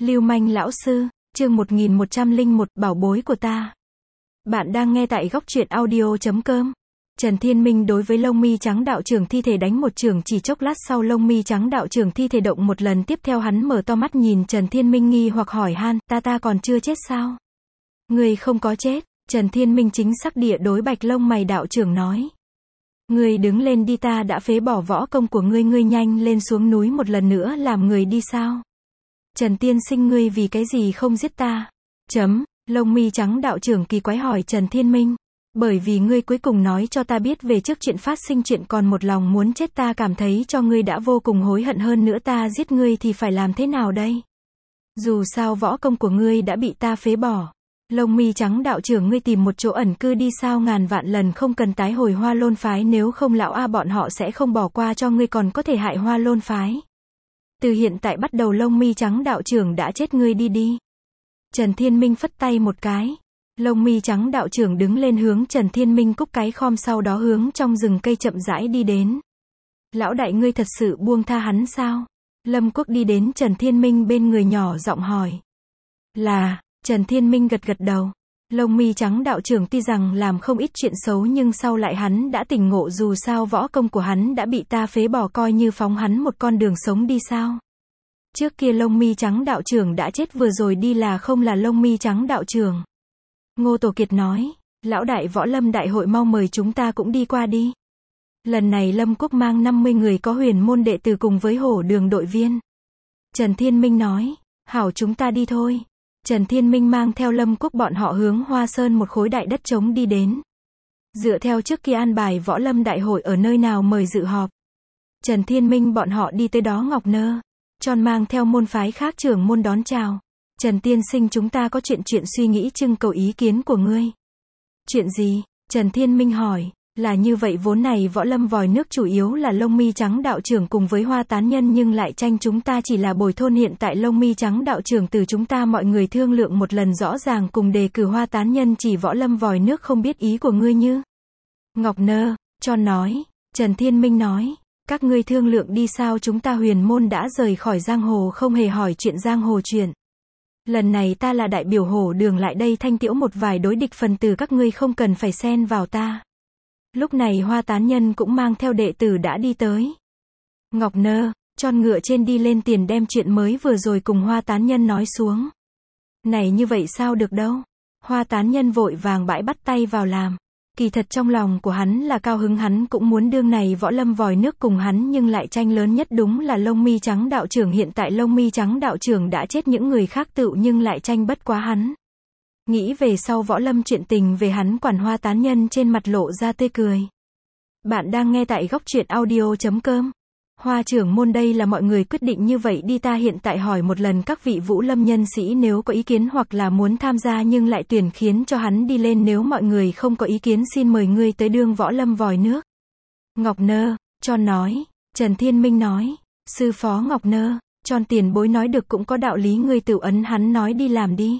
Lưu manh lão sư, chương 1101, bảo bối của ta. Bạn đang nghe tại góc truyện audio.com. Trần Thiên Minh đối với lông mi trắng đạo trưởng thi thể đánh một chưởng, chỉ chốc lát sau lông mi trắng đạo trưởng thi thể động một lần, tiếp theo hắn mở to mắt nhìn Trần Thiên Minh nghi hoặc hỏi han, ta còn chưa chết sao? Người không có chết. Trần Thiên Minh chính xác địa đối bạch lông mày đạo trưởng nói. Người đứng lên đi, ta đã phế bỏ võ công của ngươi, ngươi nhanh lên xuống núi một lần nữa làm người đi sao? Trần tiên sinh, ngươi vì cái gì không giết ta? Lông mi trắng đạo trưởng kỳ quái hỏi Trần Thiên Minh. Bởi vì ngươi cuối cùng nói cho ta biết về trước chuyện phát sinh, chuyện còn một lòng muốn chết, ta cảm thấy cho ngươi đã vô cùng hối hận, hơn nữa ta giết ngươi thì phải làm thế nào đây? Dù sao võ công của ngươi đã bị ta phế bỏ. Lông mi trắng đạo trưởng, ngươi tìm một chỗ ẩn cư đi sao, ngàn vạn lần không cần tái hồi Hoa Lôn phái, nếu không lão A bọn họ sẽ không bỏ qua cho ngươi, còn có thể hại Hoa Lôn phái. Từ hiện tại bắt đầu lông mi trắng đạo trưởng đã chết, ngươi đi đi. Trần Thiên Minh phất tay một cái. Lông mi trắng đạo trưởng đứng lên hướng Trần Thiên Minh cúc cái khom, sau đó hướng trong rừng cây chậm rãi đi đến. Lão đại, ngươi thật sự buông tha hắn sao? Lâm Quốc đi đến Trần Thiên Minh bên người nhỏ giọng hỏi. Là. Trần Thiên Minh gật gật đầu. Lông mi trắng đạo trưởng tuy rằng làm không ít chuyện xấu nhưng sau lại hắn đã tỉnh ngộ, dù sao võ công của hắn đã bị ta phế bỏ, coi như phóng hắn một con đường sống đi sao. Trước kia lông mi trắng đạo trưởng đã chết, vừa rồi đi là không là lông mi trắng đạo trưởng. Ngô Tổ Kiệt nói, lão đại, võ lâm đại hội mau mời chúng ta cũng đi qua đi. Lần này Lâm Quốc mang 50 người có huyền môn đệ tử cùng với hổ đường đội viên. Trần Thiên Minh nói, hảo, chúng ta đi thôi. Trần Thiên Minh mang theo Lâm Quốc bọn họ hướng Hoa Sơn, một khối đại đất trống đi đến. Dựa theo trước kia an bài võ lâm đại hội ở nơi nào mời dự họp. Trần Thiên Minh bọn họ đi tới đó, Ngọc Nơ Tròn mang theo môn phái khác trưởng môn đón chào. Trần tiên sinh, chúng ta có chuyện suy nghĩ trưng cầu ý kiến của ngươi. Chuyện gì? Trần Thiên Minh hỏi. Là như vậy, vốn này võ lâm vòi nước chủ yếu là lông mi trắng đạo trưởng cùng với Hoa tán nhân, nhưng lại tranh chúng ta chỉ là bồi thôn, hiện tại lông mi trắng đạo trưởng từ chúng ta mọi người thương lượng một lần rõ ràng, cùng đề cử Hoa tán nhân chỉ võ lâm vòi nước, không biết ý của ngươi như? Ngọc Nơ Tròn nói. Trần Thiên Minh nói. Các ngươi thương lượng đi sao, chúng ta huyền môn đã rời khỏi giang hồ, không hề hỏi chuyện giang hồ chuyện. Lần này ta là đại biểu hổ đường lại đây thanh tiễu một vài đối địch phần tử, các ngươi không cần phải xen vào ta. Lúc này Hoa tán nhân cũng mang theo đệ tử đã đi tới. Ngọc Nơ Tròn ngựa trên đi lên tiền, đem chuyện mới vừa rồi cùng Hoa tán nhân nói xuống. Này, như vậy sao được đâu. Hoa tán nhân vội vàng bãi bắt tay vào làm. Kỳ thật trong lòng của hắn là cao hứng, hắn cũng muốn đương này võ lâm vòi nước cùng hắn, nhưng lại tranh lớn nhất đúng là lông mi trắng đạo trưởng. Hiện tại lông mi trắng đạo trưởng đã chết, những người khác tựu nhưng lại tranh bất quá hắn. Nghĩ về sau võ lâm chuyện tình về hắn quản, Hoa tán nhân trên mặt lộ ra tươi cười. Bạn đang nghe tại góc truyện audio.com. Hoa trưởng môn, đây là mọi người quyết định như vậy đi, ta hiện tại hỏi một lần các vị vũ lâm nhân sĩ, nếu có ý kiến hoặc là muốn tham gia nhưng lại tuyển khiến cho hắn đi lên, nếu mọi người không có ý kiến xin mời ngươi tới đương võ lâm vòi nước. Ngọc Nơ Tròn nói. Trần Thiên Minh nói. Sư phó Ngọc Nơ Tròn tiền bối nói được cũng có đạo lý, ngươi tự ấn hắn nói đi làm đi.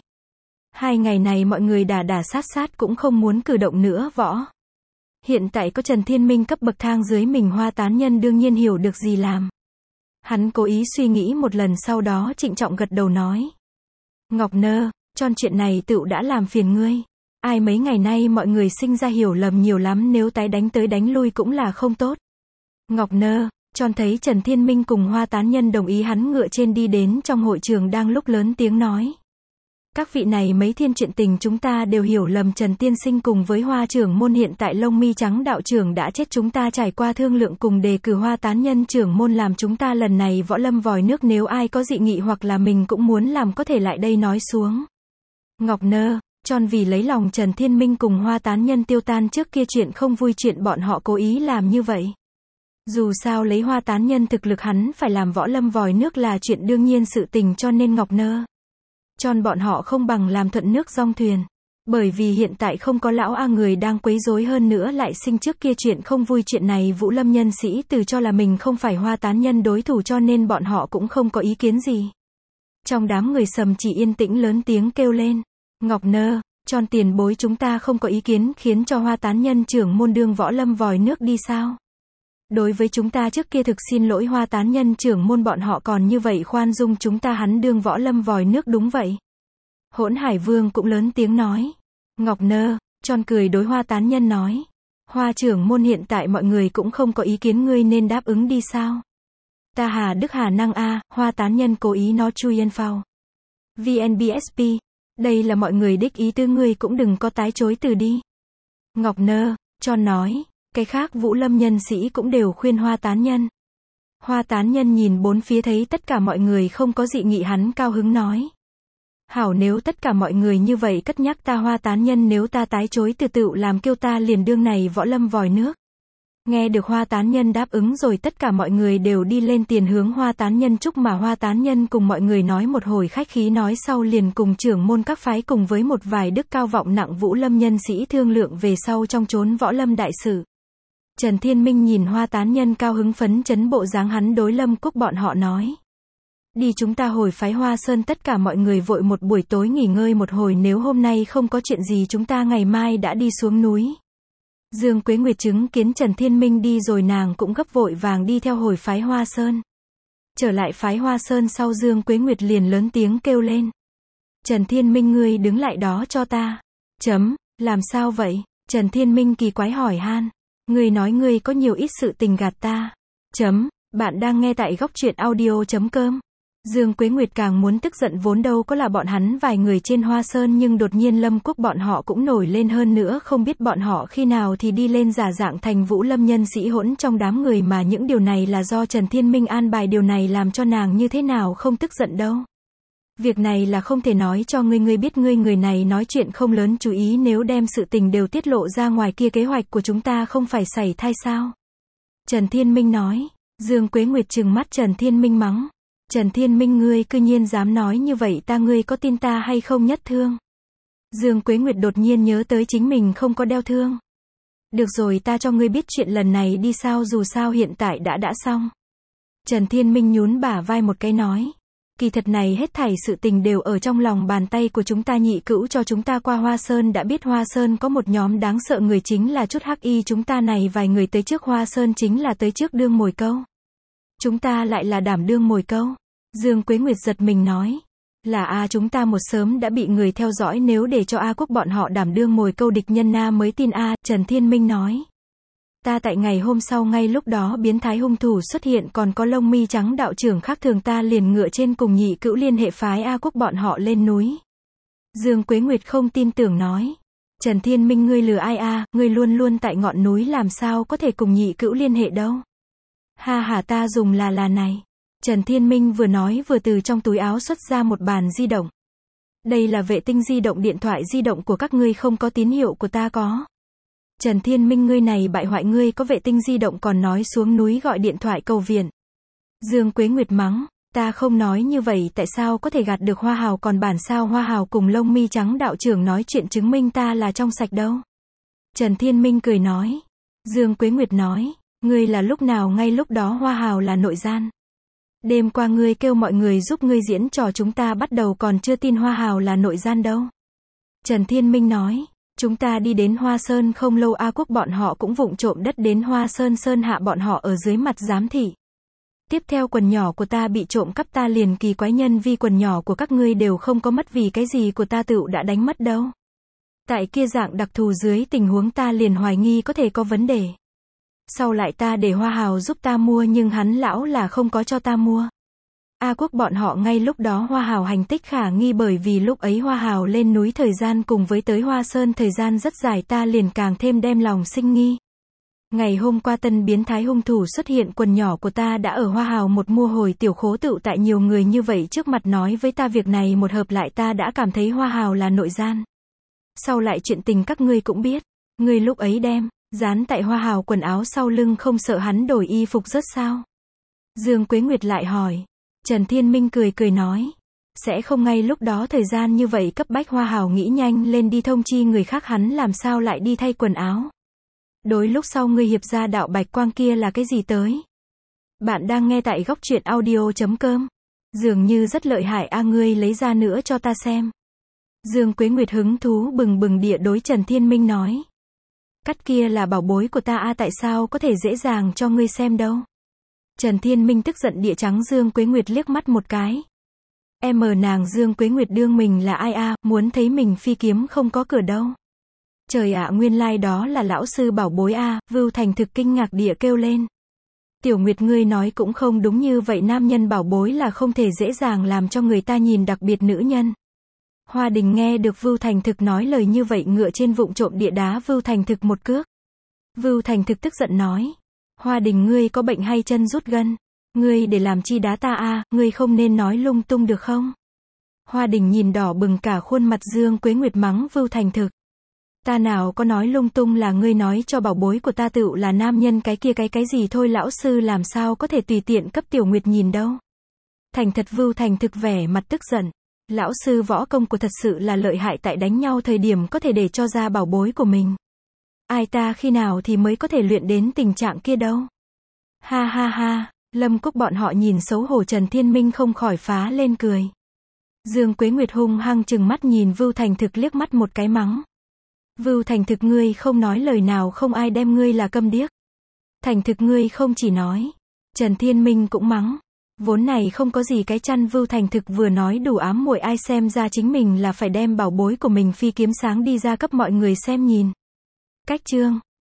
2 ngày này mọi người đả sát cũng không muốn cử động nữa võ. Hiện tại có Trần Thiên Minh cấp bậc thang dưới mình, Hoa tán nhân đương nhiên hiểu được gì làm. Hắn cố ý suy nghĩ một lần, sau đó trịnh trọng gật đầu nói. Ngọc Nơ Tròn, chuyện này tựu đã làm phiền ngươi. Ai mấy ngày nay mọi người sinh ra hiểu lầm nhiều lắm, nếu tái đánh tới đánh lui cũng là không tốt. Ngọc Nơ Tròn thấy Trần Thiên Minh cùng Hoa tán nhân đồng ý, hắn ngựa trên đi đến trong hội trường, đang lúc lớn tiếng nói. Các vị này mấy thiên chuyện tình chúng ta đều hiểu lầm, Trần tiên sinh cùng với Hoa trưởng môn, hiện tại lông mi trắng đạo trưởng đã chết, chúng ta trải qua thương lượng cùng đề cử Hoa tán nhân trưởng môn làm chúng ta lần này võ lâm vòi nước, nếu ai có dị nghị hoặc là mình cũng muốn làm có thể lại đây nói xuống. Ngọc Nơ Tròn vì lấy lòng Trần Thiên Minh cùng Hoa tán nhân tiêu tan trước kia chuyện không vui, chuyện bọn họ cố ý làm như vậy. Dù sao lấy Hoa tán nhân thực lực, hắn phải làm võ lâm vòi nước là chuyện đương nhiên sự tình, cho nên Ngọc Nơ Tròn bọn họ không bằng làm thuận nước dong thuyền. Bởi vì hiện tại không có lão A người đang quấy rối, hơn nữa lại sinh trước kia chuyện không vui, chuyện này vũ lâm nhân sĩ từ cho là mình không phải Hoa tán nhân đối thủ, cho nên bọn họ cũng không có ý kiến gì. Trong đám người Sầm Chỉ yên tĩnh lớn tiếng kêu lên. Ngọc Nơ Tròn tiền bối, chúng ta không có ý kiến khiến cho Hoa tán nhân trưởng môn đương võ lâm vòi nước đi sao? Đối với chúng ta trước kia thực xin lỗi Hoa Tán Nhân trưởng môn bọn họ còn như vậy khoan dung chúng ta hắn đương võ lâm vòi nước đúng vậy. Hỗn Hải Vương cũng lớn tiếng nói. Ngọc Nơ, tròn cười đối Hoa Tán Nhân nói. Hoa trưởng môn hiện tại mọi người cũng không có ý kiến ngươi nên đáp ứng đi sao. Ta hà đức hà năng a, Hoa Tán Nhân cố ý nói chui yên phao. VNBSP, đây là mọi người đích ý tư ngươi cũng đừng có tái chối từ đi. Ngọc Nơ, tròn nói. Cái khác Vũ Lâm nhân sĩ cũng đều khuyên Hoa Tán Nhân. Hoa Tán Nhân nhìn bốn phía thấy tất cả mọi người không có dị nghị hắn cao hứng nói. Hảo nếu tất cả mọi người như vậy cất nhắc ta Hoa Tán Nhân nếu ta tái chối từ tựu làm kêu ta liền đương này võ lâm vòi nước. Nghe được Hoa Tán Nhân đáp ứng rồi tất cả mọi người đều đi lên tiền hướng Hoa Tán Nhân chúc mà Hoa Tán Nhân cùng mọi người nói một hồi khách khí nói sau liền cùng trưởng môn các phái cùng với một vài đức cao vọng nặng Vũ Lâm nhân sĩ thương lượng về sau trong chốn võ lâm đại sự. Trần Thiên Minh nhìn Hoa Tán Nhân cao hứng phấn chấn bộ dáng hắn đối Lâm Cúc bọn họ nói. Đi chúng ta hồi phái Hoa Sơn tất cả mọi người vội một buổi tối nghỉ ngơi một hồi nếu hôm nay không có chuyện gì chúng ta ngày mai đã đi xuống núi. Dương Quế Nguyệt chứng kiến Trần Thiên Minh đi rồi nàng cũng gấp vội vàng đi theo hồi phái Hoa Sơn. Trở lại phái Hoa Sơn sau Dương Quế Nguyệt liền lớn tiếng kêu lên. Trần Thiên Minh ngươi đứng lại đó cho ta. Làm sao vậy? Trần Thiên Minh kỳ quái hỏi han. Ngươi nói ngươi có nhiều ít sự tình gạt ta. Bạn đang nghe tại góc truyện audio.com. Dương Quế Nguyệt càng muốn tức giận vốn đâu có là bọn hắn vài người trên Hoa Sơn nhưng đột nhiên Lâm Quốc bọn họ cũng nổi lên hơn nữa không biết bọn họ khi nào thì đi lên giả dạng thành Vũ Lâm nhân sĩ hỗn trong đám người mà những điều này là do Trần Thiên Minh an bài điều này làm cho nàng như thế nào không tức giận đâu. Việc này là không thể nói cho ngươi biết ngươi người này nói chuyện không lớn chú ý nếu đem sự tình đều tiết lộ ra ngoài kia kế hoạch của chúng ta không phải xảy thai sao. Trần Thiên Minh nói. Dương Quế Nguyệt trừng mắt Trần Thiên Minh mắng. Trần Thiên Minh ngươi cư nhiên dám nói như vậy ta ngươi có tin ta hay không nhất thương. Dương Quế Nguyệt đột nhiên nhớ tới chính mình không có đeo thương. Được rồi ta cho ngươi biết chuyện lần này đi sao dù sao hiện tại đã xong. Trần Thiên Minh nhún bả vai một cái nói. Kỳ thật này hết thảy sự tình đều ở trong lòng bàn tay của chúng ta nhị cữu cho chúng ta qua Hoa Sơn đã biết Hoa Sơn có một nhóm đáng sợ người chính là chút hắc y chúng ta này vài người tới trước Hoa Sơn chính là tới trước đương mồi câu. Chúng ta lại là đảm đương mồi câu. Dương Quế Nguyệt giật mình nói. Là chúng ta một sớm đã bị người theo dõi nếu để cho A Quốc bọn họ đảm đương mồi câu địch nhân na mới tin Trần Thiên Minh nói. Ta tại ngày hôm sau ngay lúc đó biến thái hung thủ xuất hiện còn có lông mi trắng đạo trưởng khác thường ta liền ngựa trên cùng nhị cữu liên hệ phái A Quốc bọn họ lên núi. Dương Quế Nguyệt không tin tưởng nói. Trần Thiên Minh ngươi lừa ai ngươi luôn luôn tại ngọn núi làm sao có thể cùng nhị cữu liên hệ đâu. Ha ta dùng là này. Trần Thiên Minh vừa nói vừa từ trong túi áo xuất ra một bàn di động. Đây là vệ tinh di động điện thoại di động của các ngươi không có tín hiệu của ta có. Trần Thiên Minh ngươi này bại hoại ngươi có vệ tinh di động còn nói xuống núi gọi điện thoại cầu viện. Dương Quế Nguyệt mắng, ta không nói như vậy tại sao có thể gạt được Hoa Hào còn bản sao Hoa Hào cùng lông mi trắng đạo trưởng nói chuyện chứng minh ta là trong sạch đâu. Trần Thiên Minh cười nói. Dương Quế Nguyệt nói, ngươi là lúc nào ngay lúc đó Hoa Hào là nội gian. Đêm qua ngươi kêu mọi người giúp ngươi diễn trò chúng ta bắt đầu còn chưa tin Hoa Hào là nội gian đâu. Trần Thiên Minh nói. Chúng ta đi đến Hoa Sơn không lâu A Quốc bọn họ cũng vụng trộm đất đến Hoa Sơn Sơn hạ bọn họ ở dưới mặt giám thị. Tiếp theo quần nhỏ của ta bị trộm cắp ta liền kỳ quái nhân vi quần nhỏ của các ngươi đều không có mất vì cái gì của ta tựu đã đánh mất đâu. Tại kia dạng đặc thù dưới tình huống ta liền hoài nghi có thể có vấn đề. Sau lại ta để Hoa Hào giúp ta mua nhưng hắn lão là không có cho ta mua. A Quốc bọn họ ngay lúc đó Hoa Hào hành tích khả nghi bởi vì lúc ấy Hoa Hào lên núi thời gian cùng với tới Hoa Sơn thời gian rất dài ta liền càng thêm đem lòng sinh nghi. Ngày hôm qua tân biến thái hung thủ xuất hiện quần nhỏ của ta đã ở Hoa Hào một mua hồi tiểu khố tựu tại nhiều người như vậy trước mặt nói với ta việc này một hợp lại ta đã cảm thấy Hoa Hào là nội gian. Sau lại chuyện tình các ngươi cũng biết. Ngươi lúc ấy đem dán tại Hoa Hào quần áo sau lưng không sợ hắn đổi y phục rớt sao? Dương Quế Nguyệt lại hỏi. Trần Thiên Minh cười nói. Sẽ không ngay lúc đó thời gian như vậy cấp bách Hoa Hào nghĩ nhanh lên đi thông chi người khác hắn làm sao lại đi thay quần áo. Đối lúc sau ngươi hiệp ra đạo bạch quang kia là cái gì tới? Bạn đang nghe tại góc truyện audio.com. Dường như rất lợi hại ngươi lấy ra nữa cho ta xem. Dương Quế Nguyệt hứng thú bừng bừng địa đối Trần Thiên Minh nói. Cắt kia là bảo bối của ta à, tại sao có thể dễ dàng cho ngươi xem đâu. Trần Thiên Minh tức giận địa trắng Dương Quế Nguyệt liếc mắt một cái. Nàng Dương Quế Nguyệt đương mình là ai à, muốn thấy mình phi kiếm không có cửa đâu. Trời ạ, nguyên lai đó là lão sư bảo bối à, Vưu Thành thực kinh ngạc địa kêu lên. Tiểu Nguyệt, ngươi nói cũng không đúng như vậy, nam nhân bảo bối là không thể dễ dàng làm cho người ta nhìn, đặc biệt nữ nhân. Hoa Đình nghe được Vưu Thành thực nói lời như vậy, ngựa trên vụng trộm địa đá Vưu Thành thực một cước. Vưu Thành thực tức giận nói. Hoa Đình, ngươi có bệnh hay chân rút gân? Ngươi để làm chi đá ta à, ngươi không nên nói lung tung được không? Hoa Đình nhìn đỏ bừng cả khuôn mặt Dương Quế Nguyệt mắng Vưu Thành thực. Ta nào có nói lung tung, là ngươi nói cho bảo bối của ta tựu là nam nhân cái kia cái gì thôi, lão sư làm sao có thể tùy tiện cấp Tiểu Nguyệt nhìn đâu. Thành thật Vưu Thành thực vẻ mặt tức giận. Lão sư võ công của thật sự là lợi hại, tại đánh nhau thời điểm có thể để cho ra bảo bối của mình. Ai ta khi nào thì mới có thể luyện đến tình trạng kia đâu. Ha ha ha, Lâm Cúc bọn họ nhìn xấu hổ Trần Thiên Minh không khỏi phá lên cười. Dương Quế Nguyệt hung hăng trừng mắt nhìn Vưu Thành thực liếc mắt một cái mắng. Vưu Thành thực, ngươi không nói lời nào, không ai đem ngươi là câm điếc. Thành thực, ngươi không chỉ nói. Trần Thiên Minh cũng mắng. Vốn này không có gì cái chăn, Vưu Thành thực vừa nói đủ ám muội, ai xem ra chính mình là phải đem bảo bối của mình phi kiếm sáng đi ra cấp mọi người xem nhìn. Cách chương